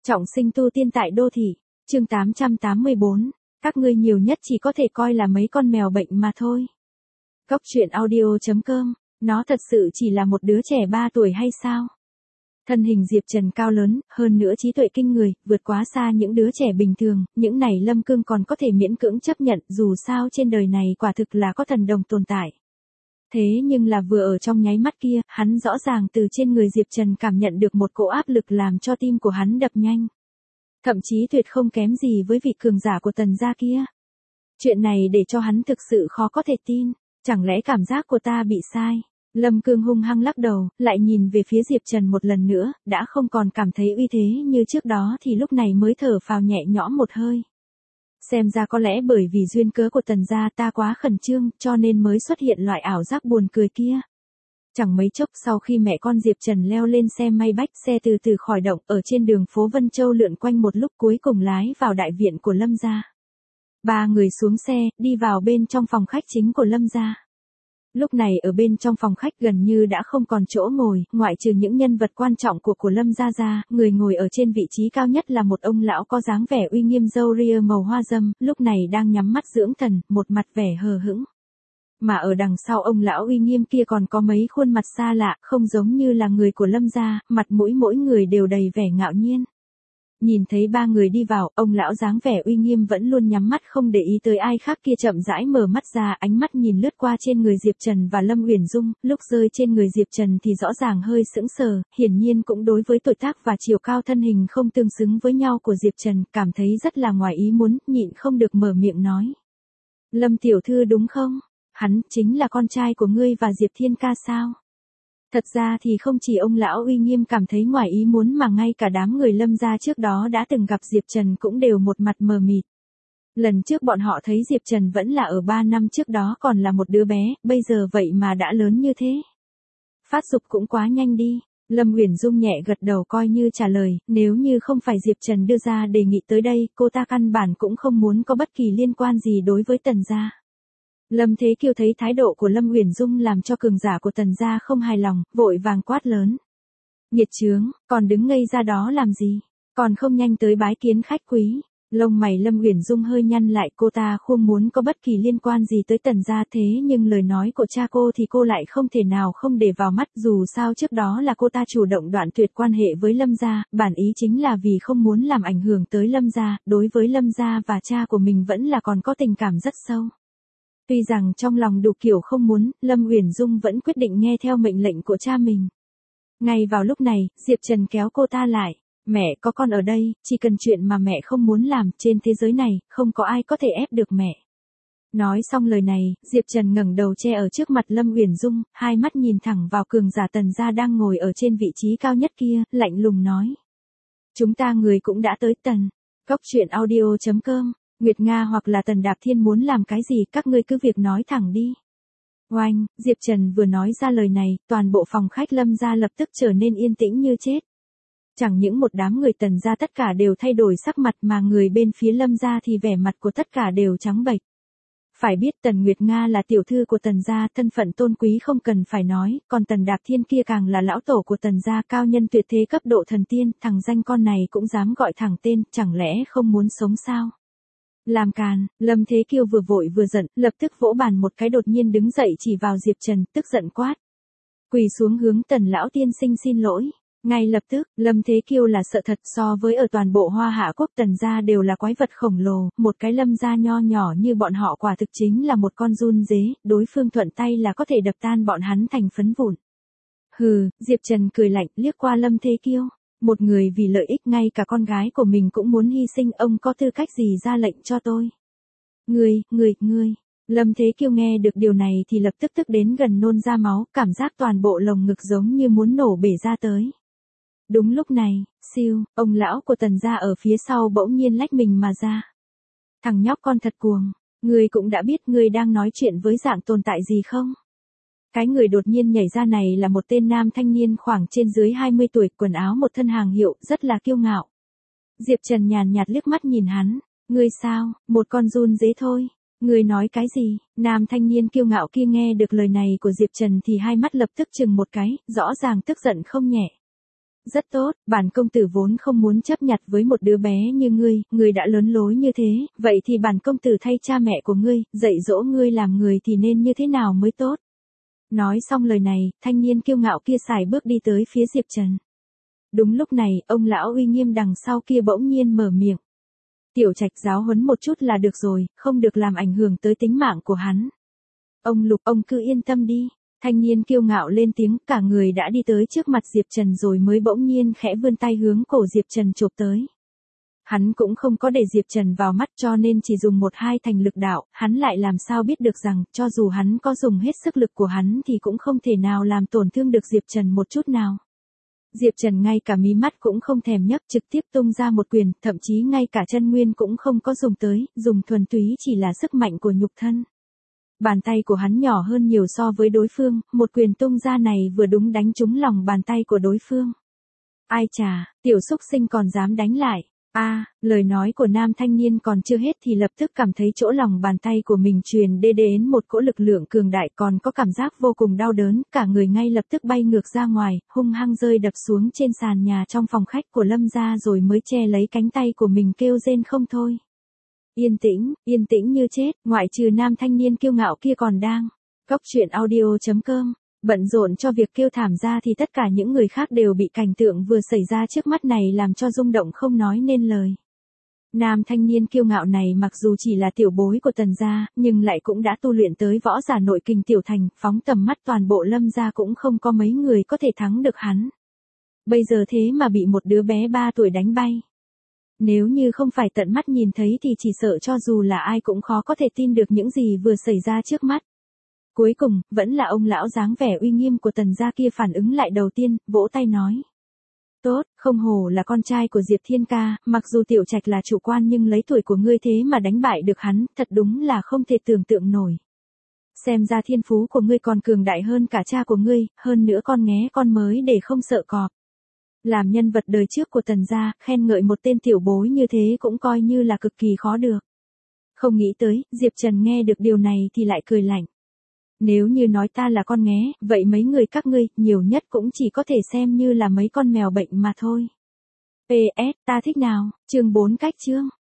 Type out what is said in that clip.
Trọng sinh tu tiên tại đô thị, chương 884, các ngươi nhiều nhất chỉ có thể coi là mấy con mèo bệnh mà thôi. Góc truyện audio.com, nó thật sự chỉ là một đứa trẻ 3 tuổi hay sao? Thân hình Diệp Trần cao lớn, hơn nữa trí tuệ kinh người, vượt quá xa những đứa trẻ bình thường, những này Lâm Cương còn có thể miễn cưỡng chấp nhận, dù sao trên đời này quả thực là có thần đồng tồn tại. Thế nhưng là vừa ở trong nháy mắt kia, hắn rõ ràng từ trên người Diệp Trần cảm nhận được một cỗ áp lực làm cho tim của hắn đập nhanh. Thậm chí tuyệt không kém gì với vị cường giả của Tần gia kia. Chuyện này để cho hắn thực sự khó có thể tin, chẳng lẽ cảm giác của ta bị sai? Lâm Cương hung hăng lắc đầu, lại nhìn về phía Diệp Trần một lần nữa, đã không còn cảm thấy uy thế như trước đó thì lúc này mới thở phào nhẹ nhõm một hơi. Xem ra có lẽ bởi vì duyên cớ của Tần gia ta quá khẩn trương, cho nên mới xuất hiện loại ảo giác buồn cười kia. Chẳng mấy chốc sau khi mẹ con Diệp Trần leo lên xe may bách, xe từ từ khỏi động, ở trên đường phố Vân Châu lượn quanh một lúc cuối cùng lái vào đại viện của Lâm gia. Ba người xuống xe, đi vào bên trong phòng khách chính của Lâm gia. Lúc này ở bên trong phòng khách gần như đã không còn chỗ ngồi, ngoại trừ những nhân vật quan trọng của Lâm gia ra, người ngồi ở trên vị trí cao nhất là một ông lão có dáng vẻ uy nghiêm râu ria màu hoa râm, lúc này đang nhắm mắt dưỡng thần, một mặt vẻ hờ hững. Mà ở đằng sau ông lão uy nghiêm kia còn có mấy khuôn mặt xa lạ, không giống như là người của Lâm gia, mặt mũi mỗi người đều đầy vẻ ngạo nhiên. Nhìn thấy ba người đi vào, ông lão dáng vẻ uy nghiêm vẫn luôn nhắm mắt không để ý tới ai khác kia chậm rãi mở mắt ra, ánh mắt nhìn lướt qua trên người Diệp Trần và Lâm Uyển Dung, lúc rơi trên người Diệp Trần thì rõ ràng hơi sững sờ, hiển nhiên cũng đối với tuổi tác và chiều cao thân hình không tương xứng với nhau của Diệp Trần, cảm thấy rất là ngoài ý muốn, nhịn không được mở miệng nói. Lâm tiểu thư đúng không? Hắn chính là con trai của ngươi và Diệp Thiên ca sao? Thật ra thì không chỉ ông lão uy nghiêm cảm thấy ngoài ý muốn mà ngay cả đám người Lâm gia trước đó đã từng gặp Diệp Trần cũng đều một mặt mờ mịt. Lần trước bọn họ thấy Diệp Trần vẫn là ở 3 năm trước đó còn là một đứa bé, bây giờ vậy mà đã lớn như thế. Phát dục cũng quá nhanh đi. Lâm Uyển Dung nhẹ gật đầu coi như trả lời, nếu như không phải Diệp Trần đưa ra đề nghị tới đây, cô ta căn bản cũng không muốn có bất kỳ liên quan gì đối với Tần gia. Lâm Thế Kiêu thấy thái độ của Lâm Uyển Dung làm cho cường giả của Tần gia không hài lòng, vội vàng quát lớn. Nghiệt chướng, còn đứng ngây ra đó làm gì? Còn không nhanh tới bái kiến khách quý. Lông mày Lâm Uyển Dung hơi nhăn lại, cô ta không muốn có bất kỳ liên quan gì tới Tần gia, thế nhưng lời nói của cha cô thì cô lại không thể nào không để vào mắt, dù sao trước đó là cô ta chủ động đoạn tuyệt quan hệ với Lâm gia, bản ý chính là vì không muốn làm ảnh hưởng tới Lâm gia, đối với Lâm gia và cha của mình vẫn là còn có tình cảm rất sâu. Tuy rằng trong lòng đủ kiểu không muốn, Lâm Uyển Dung vẫn quyết định nghe theo mệnh lệnh của cha mình. Ngay vào lúc này, Diệp Trần kéo cô ta lại. Mẹ có con ở đây, chỉ cần chuyện mà mẹ không muốn làm, trên thế giới này, không có ai có thể ép được mẹ. Nói xong lời này, Diệp Trần ngẩng đầu che ở trước mặt Lâm Uyển Dung, hai mắt nhìn thẳng vào cường giả Tần gia đang ngồi ở trên vị trí cao nhất kia, lạnh lùng nói. Chúng ta người cũng đã tới Tần. Góc truyện audio.com. Nguyệt Nga hoặc là Tần Đạp Thiên muốn làm cái gì các ngươi cứ việc nói thẳng đi. Oanh, Diệp Trần vừa nói ra lời này, toàn bộ phòng khách Lâm gia lập tức trở nên yên tĩnh như chết. Chẳng những một đám người Tần gia tất cả đều thay đổi sắc mặt mà người bên phía Lâm gia thì vẻ mặt của tất cả đều trắng bệch. Phải biết Tần Nguyệt Nga là tiểu thư của Tần gia, thân phận tôn quý không cần phải nói, còn Tần Đạp Thiên kia càng là lão tổ của Tần gia, cao nhân tuyệt thế cấp độ thần tiên, thằng danh con này cũng dám gọi thẳng tên, chẳng lẽ không muốn sống sao? Làm càn, Lâm Thế Kiêu vừa vội vừa giận, lập tức vỗ bàn một cái đột nhiên đứng dậy chỉ vào Diệp Trần, tức giận quát. Quỳ xuống hướng Tần lão tiên sinh xin lỗi. Ngay lập tức, Lâm Thế Kiêu là sợ thật, so với ở toàn bộ Hoa Hạ quốc Tần gia đều là quái vật khổng lồ, một cái Lâm gia nho nhỏ như bọn họ quả thực chính là một con giun dế, đối phương thuận tay là có thể đập tan bọn hắn thành phấn vụn. Hừ, Diệp Trần cười lạnh liếc qua Lâm Thế Kiêu. Một người vì lợi ích ngay cả con gái của mình cũng muốn hy sinh, ông có tư cách gì ra lệnh cho tôi? Ngươi. Lâm Thế Kiêu nghe được điều này thì lập tức tức đến gần nôn ra máu, cảm giác toàn bộ lồng ngực giống như muốn nổ bể ra tới. Đúng lúc này, siêu, ông lão của Tần gia ở phía sau bỗng nhiên lách mình mà ra. Thằng nhóc con thật cuồng, ngươi cũng đã biết ngươi đang nói chuyện với dạng tồn tại gì không? Cái người đột nhiên nhảy ra này là một tên nam thanh niên khoảng trên dưới 20 tuổi, quần áo một thân hàng hiệu, rất là kiêu ngạo. Diệp Trần nhàn nhạt liếc mắt nhìn hắn, ngươi sao, một con giun dế thôi, ngươi nói cái gì? Nam thanh niên kiêu ngạo kia nghe được lời này của Diệp Trần thì hai mắt lập tức chừng một cái, rõ ràng tức giận không nhẹ. Rất tốt, bản công tử vốn không muốn chấp nhặt với một đứa bé như ngươi đã lớn lối như thế, vậy thì bản công tử thay cha mẹ của ngươi, dạy dỗ ngươi làm người thì nên như thế nào mới tốt. Nói xong lời này, thanh niên kiêu ngạo kia sải bước đi tới phía Diệp Trần. Đúng lúc này, ông lão uy nghiêm đằng sau kia bỗng nhiên mở miệng. Tiểu Trạch giáo huấn một chút là được rồi, không được làm ảnh hưởng tới tính mạng của hắn. Ông Lục, ông cứ yên tâm đi. Thanh niên kiêu ngạo lên tiếng, cả người đã đi tới trước mặt Diệp Trần rồi mới bỗng nhiên khẽ vươn tay hướng cổ Diệp Trần chộp tới. Hắn cũng không có để Diệp Trần vào mắt cho nên chỉ dùng một hai thành lực đạo, hắn lại làm sao biết được rằng, cho dù hắn có dùng hết sức lực của hắn thì cũng không thể nào làm tổn thương được Diệp Trần một chút nào. Diệp Trần ngay cả mí mắt cũng không thèm nhấc, trực tiếp tung ra một quyền, thậm chí ngay cả chân nguyên cũng không có dùng tới, dùng thuần túy chỉ là sức mạnh của nhục thân. Bàn tay của hắn nhỏ hơn nhiều so với đối phương, một quyền tung ra này vừa đúng đánh trúng lòng bàn tay của đối phương. Ai chà, tiểu xúc sinh còn dám đánh lại. Lời nói của nam thanh niên còn chưa hết thì lập tức cảm thấy chỗ lòng bàn tay của mình truyền đến một cỗ lực lượng cường đại, còn có cảm giác vô cùng đau đớn, cả người ngay lập tức bay ngược ra ngoài, hung hăng rơi đập xuống trên sàn nhà trong phòng khách của Lâm gia rồi mới che lấy cánh tay của mình kêu rên không thôi. Yên tĩnh như chết, ngoại trừ nam thanh niên kiêu ngạo kia còn đang. Cóc truyện audio.com, bận rộn cho việc kêu thảm ra thì tất cả những người khác đều bị cảnh tượng vừa xảy ra trước mắt này làm cho rung động không nói nên lời. Nam thanh niên kiêu ngạo này mặc dù chỉ là tiểu bối của Tần gia, nhưng lại cũng đã tu luyện tới võ giả nội kình tiểu thành, phóng tầm mắt toàn bộ Lâm gia cũng không có mấy người có thể thắng được hắn. Bây giờ thế mà bị một đứa bé 3 tuổi đánh bay. Nếu như không phải tận mắt nhìn thấy thì chỉ sợ cho dù là ai cũng khó có thể tin được những gì vừa xảy ra trước mắt. Cuối cùng, vẫn là ông lão dáng vẻ uy nghiêm của Tần gia kia phản ứng lại đầu tiên, vỗ tay nói. Tốt, không hổ là con trai của Diệp Thiên ca, mặc dù Tiểu Trạch là chủ quan nhưng lấy tuổi của ngươi thế mà đánh bại được hắn, thật đúng là không thể tưởng tượng nổi. Xem ra thiên phú của ngươi còn cường đại hơn cả cha của ngươi, hơn nữa con nghé con mới để không sợ cọp. Làm nhân vật đời trước của Tần gia, khen ngợi một tên tiểu bối như thế cũng coi như là cực kỳ khó được. Không nghĩ tới, Diệp Trần nghe được điều này thì lại cười lạnh. Nếu như nói ta là con nghé, vậy mấy người các ngươi, nhiều nhất cũng chỉ có thể xem như là mấy con mèo bệnh mà thôi. PS, ta thích nào, chương 4 cách chương.